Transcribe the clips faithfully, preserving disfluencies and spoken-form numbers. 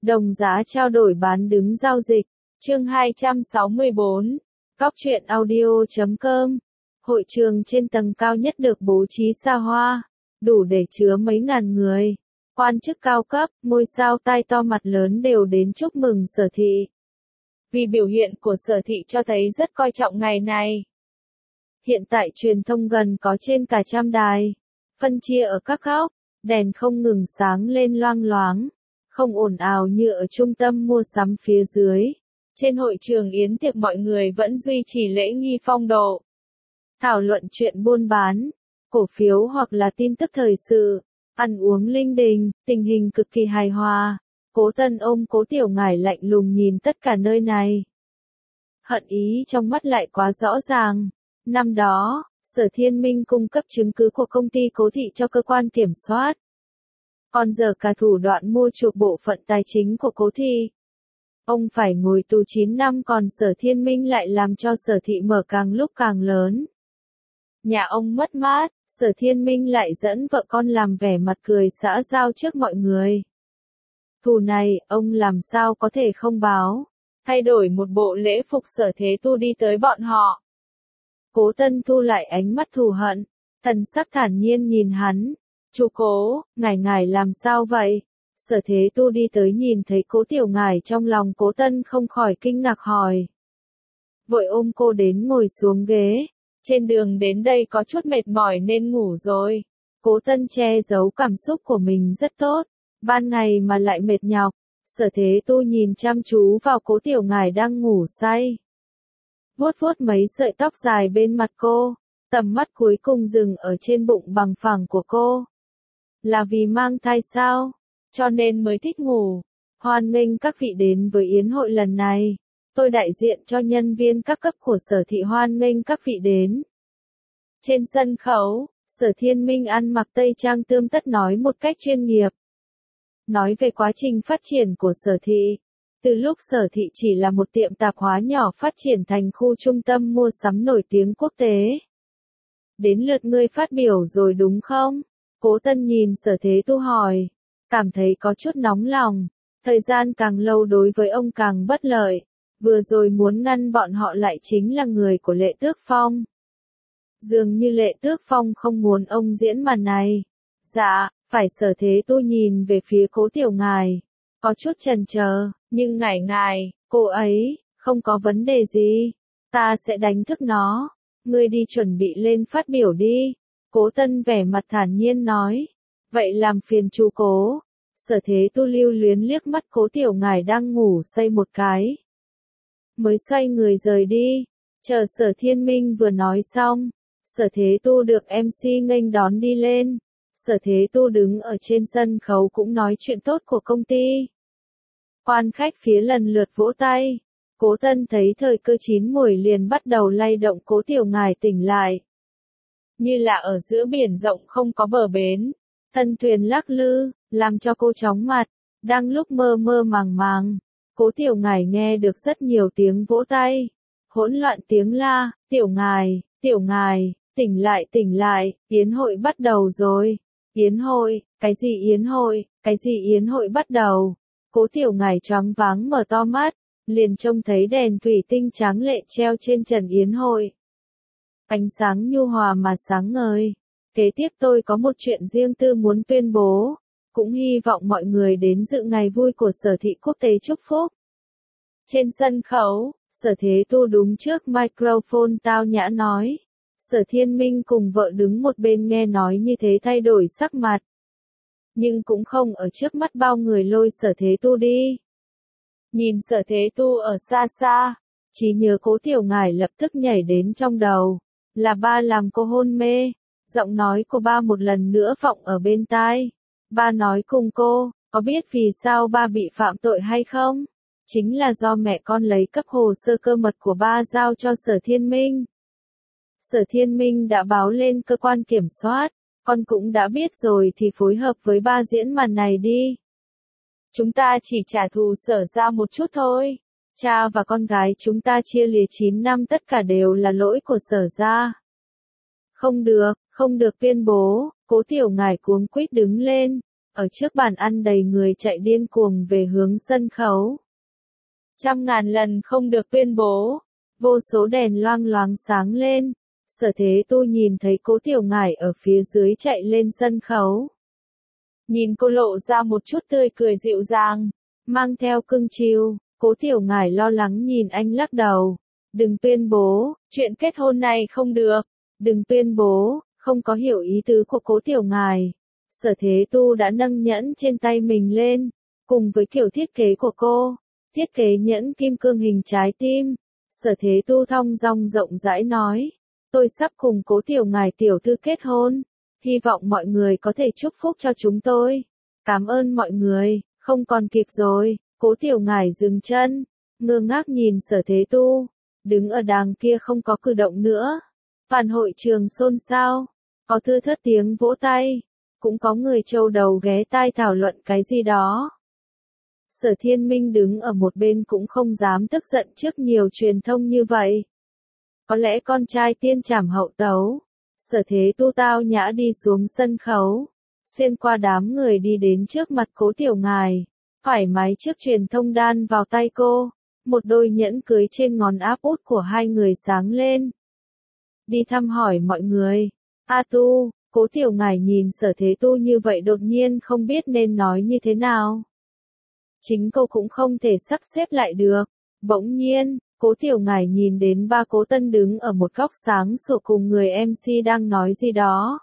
Đồng giá trao đổi bán đứng giao dịch. Chương hai trăm sáu mươi bốn. Cóc truyện audio chấm com. Hội trường trên tầng cao nhất được bố trí xa hoa, đủ để chứa mấy ngàn người. Quan chức cao cấp, ngôi sao tai to mặt lớn đều đến chúc mừng Sở Thị. Vì biểu hiện của Sở Thị cho thấy rất coi trọng ngày này. Hiện tại truyền thông gần có trên cả trăm đài, phân chia ở các góc, đèn không ngừng sáng lên loang loáng, không ồn ào như ở trung tâm mua sắm phía dưới. Trên hội trường yến tiệc mọi người vẫn duy trì lễ nghi phong độ. Thảo luận chuyện buôn bán, cổ phiếu hoặc là tin tức thời sự, ăn uống linh đình, tình hình cực kỳ hài hòa. Cố Tân ôm Cố Tiểu Ngải lạnh lùng nhìn tất cả nơi này. Hận ý trong mắt lại quá rõ ràng. Năm đó, Sở Thiên Minh cung cấp chứng cứ của công ty Cố Thị cho cơ quan kiểm soát. Còn giờ cả thủ đoạn mua chuộc bộ phận tài chính của Cố Thị. Ông phải ngồi tù chín năm, còn Sở Thiên Minh lại làm cho Sở Thị mở càng lúc càng lớn. Nhà ông mất mát, Sở Thiên Minh lại dẫn vợ con làm vẻ mặt cười xã giao trước mọi người. Thù này, ông làm sao có thể không báo. Thay đổi một bộ lễ phục Sở Thế Tu đi tới bọn họ. Cố Tân thu lại ánh mắt thù hận, thần sắc thản nhiên nhìn hắn. Chú Cố, ngài ngài làm sao vậy? Sở Thế Tu đi tới nhìn thấy Cố Tiểu Ngải, trong lòng Cố Tân không khỏi kinh ngạc hỏi. Vội ôm cô đến ngồi xuống ghế. Trên đường đến đây có chút mệt mỏi nên ngủ rồi. Cố Tân che giấu cảm xúc của mình rất tốt. Ban ngày mà lại mệt nhọc. Sở Thế Tu nhìn chăm chú vào Cố Tiểu Ngải đang ngủ say. Vuốt vuốt mấy sợi tóc dài bên mặt cô. Tầm mắt cuối cùng dừng ở trên bụng bằng phẳng của cô. Là vì mang thai sao? Cho nên mới thích ngủ. Hoan nghênh các vị đến với yến hội lần này. Tôi đại diện cho nhân viên các cấp của Sở Thị hoan nghênh các vị đến. Trên sân khấu, Sở Thiên Minh ăn mặc tây trang tươm tất nói một cách chuyên nghiệp. Nói về quá trình phát triển của Sở Thị. Từ lúc Sở Thị chỉ là một tiệm tạp hóa nhỏ phát triển thành khu trung tâm mua sắm nổi tiếng quốc tế. Đến lượt ngươi phát biểu rồi đúng không? Cố Tân nhìn Sở Thế Tu hỏi. Cảm thấy có chút nóng lòng. Thời gian càng lâu đối với ông càng bất lợi. Vừa rồi muốn ngăn bọn họ lại chính là người của Lệ Tước Phong. Dường như Lệ Tước Phong không muốn ông diễn màn này. Dạ, phải. Sở Thế Tu nhìn về phía Cố Tiểu Ngải. Có chút chần chờ, nhưng ngải ngài, cô ấy, không có vấn đề gì. Ta sẽ đánh thức nó. Ngươi đi chuẩn bị lên phát biểu đi. Cố Tân vẻ mặt thản nhiên nói. Vậy làm phiền chú Cố. Sở Thế Tu lưu luyến liếc mắt Cố Tiểu Ngải đang ngủ say một cái. Mới xoay người rời đi. Chờ Sở Thiên Minh vừa nói xong. Sở Thế Tu được em xê nghênh đón đi lên. Sở Thế Tu đứng ở trên sân khấu cũng nói chuyện tốt của công ty. Quan khách phía lần lượt vỗ tay. Cố Tân thấy thời cơ chín muồi liền bắt đầu lay động Cố Tiểu Ngải tỉnh lại. Như là ở giữa biển rộng không có bờ bến. Thân thuyền lắc lư, làm cho cô chóng mặt. Đang lúc mơ mơ màng màng. Cố Tiểu Ngải nghe được rất nhiều tiếng vỗ tay. Hỗn loạn tiếng la, Tiểu Ngải, Tiểu Ngải, tỉnh lại tỉnh lại, yến hội bắt đầu rồi. Yến hội, cái gì yến hội, cái gì yến hội bắt đầu. Cố Tiểu Ngải choáng váng mở to mắt, liền trông thấy đèn thủy tinh tráng lệ treo trên trần yến hội. Ánh sáng nhu hòa mà sáng ngời. Kế tiếp tôi có một chuyện riêng tư muốn tuyên bố. Cũng hy vọng mọi người đến dự ngày vui của Sở Thị quốc tế chúc phúc. Trên sân khấu, Sở Thế Tu đúng trước microphone tao nhã nói. Sở Thiên Minh cùng vợ đứng một bên nghe nói như thế thay đổi sắc mặt. Nhưng cũng không ở trước mắt bao người lôi Sở Thế Tu đi. Nhìn Sở Thế Tu ở xa xa, trí nhớ Cố Tiểu Ngải lập tức nhảy đến trong đầu. Là ba làm cô hôn mê. Giọng nói của ba một lần nữa vọng ở bên tai. Ba nói cùng cô, có biết vì sao ba bị phạm tội hay không? Chính là do mẹ con lấy cấp hồ sơ cơ mật của ba giao cho Sở Thiên Minh. Sở Thiên Minh đã báo lên cơ quan kiểm soát. Con cũng đã biết rồi thì phối hợp với ba diễn màn này đi. Chúng ta chỉ trả thù Sở ra một chút thôi. Cha và con gái chúng ta chia lìa chín năm tất cả đều là lỗi của Sở ra. Không được, không được tuyên bố. Cố Tiểu Ngải cuống quýt đứng lên. Ở trước bàn ăn đầy người chạy điên cuồng về hướng sân khấu. Trăm ngàn lần không được tuyên bố. Vô số đèn loang loáng sáng lên. Sở Thế Tu nhìn thấy Cố Tiểu Ngải ở phía dưới chạy lên sân khấu. Nhìn cô lộ ra một chút tươi cười dịu dàng, mang theo cưng chiều, Cố Tiểu Ngải lo lắng nhìn anh lắc đầu. Đừng tuyên bố, chuyện kết hôn này không được. Đừng tuyên bố, không có hiểu ý tứ của Cố Tiểu Ngải. Sở Thế Tu đã nâng nhẫn trên tay mình lên, cùng với kiểu thiết kế của cô, thiết kế nhẫn kim cương hình trái tim. Sở Thế Tu thong dong rộng rãi nói, tôi sắp cùng Cố Tiểu Ngải tiểu thư kết hôn, hy vọng mọi người có thể chúc phúc cho chúng tôi. Cảm ơn mọi người, không còn kịp rồi. Cố Tiểu Ngải dừng chân, ngơ ngác nhìn Sở Thế Tu, đứng ở đàng kia không có cử động nữa. Toàn hội trường xôn xao, có thưa thớt tiếng vỗ tay, cũng có người trâu đầu ghé tai thảo luận cái gì đó. Sở Thiên Minh đứng ở một bên cũng không dám tức giận trước nhiều truyền thông như vậy. Có lẽ con trai tiên trảm hậu tấu. Sở Thế Tu tao nhã đi xuống sân khấu, xuyên qua đám người đi đến trước mặt Cố Tiểu Ngải, thoải mái trước truyền thông đan vào tay cô, một đôi nhẫn cưới trên ngón áp út của hai người sáng lên. Đi thăm hỏi mọi người. A Tu, Cố Tiểu Ngải nhìn Sở Thế Tu như vậy đột nhiên không biết nên nói như thế nào. Chính cô cũng không thể sắp xếp lại được. Bỗng nhiên, Cố Tiểu Ngải nhìn đến ba Cố Tân đứng ở một góc sáng sủa cùng người em xê đang nói gì đó.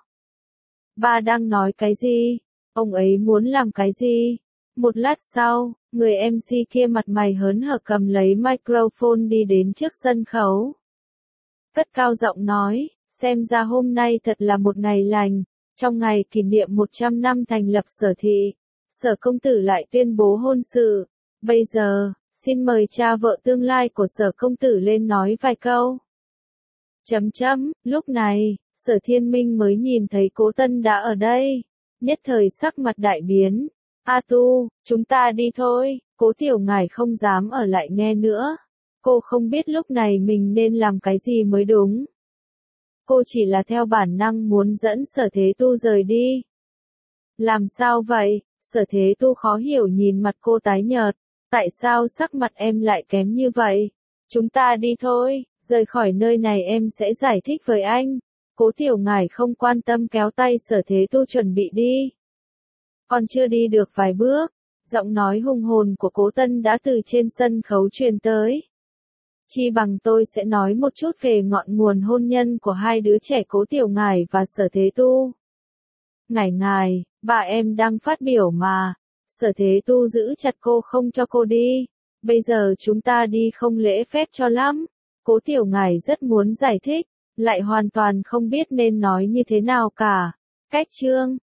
Ba đang nói cái gì? Ông ấy muốn làm cái gì? Một lát sau, người em xê kia mặt mày hớn hở cầm lấy microphone đi đến trước sân khấu. Cất cao giọng nói, xem ra hôm nay thật là một ngày lành, trong ngày kỷ niệm một trăm năm thành lập Sở thị, Sở công tử lại tuyên bố hôn sự. Bây giờ, xin mời cha vợ tương lai của Sở công tử lên nói vài câu. Chấm chấm, lúc này, Sở Thiên Minh mới nhìn thấy Cố Tân đã ở đây, nhất thời sắc mặt đại biến. A Tu, chúng ta đi thôi. Cố Tiểu Ngải không dám ở lại nghe nữa. Cô không biết lúc này mình nên làm cái gì mới đúng. Cô chỉ là theo bản năng muốn dẫn Sở Thế Tu rời đi. Làm sao vậy? Sở Thế Tu khó hiểu nhìn mặt cô tái nhợt. Tại sao sắc mặt em lại kém như vậy? Chúng ta đi thôi, rời khỏi nơi này em sẽ giải thích với anh. Cố Tiểu Ngải không quan tâm kéo tay Sở Thế Tu chuẩn bị đi. Còn chưa đi được vài bước, giọng nói hùng hồn của Cố Tân đã từ trên sân khấu truyền tới. Chi bằng tôi sẽ nói một chút về ngọn nguồn hôn nhân của hai đứa trẻ Cố Tiểu Ngải và Sở Thế Tu. Ngải ngài, bà em đang phát biểu mà. Sở Thế Tu giữ chặt cô không cho cô đi. Bây giờ chúng ta đi không lễ phép cho lắm. Cố Tiểu Ngải rất muốn giải thích, lại hoàn toàn không biết nên nói như thế nào cả. Cách chương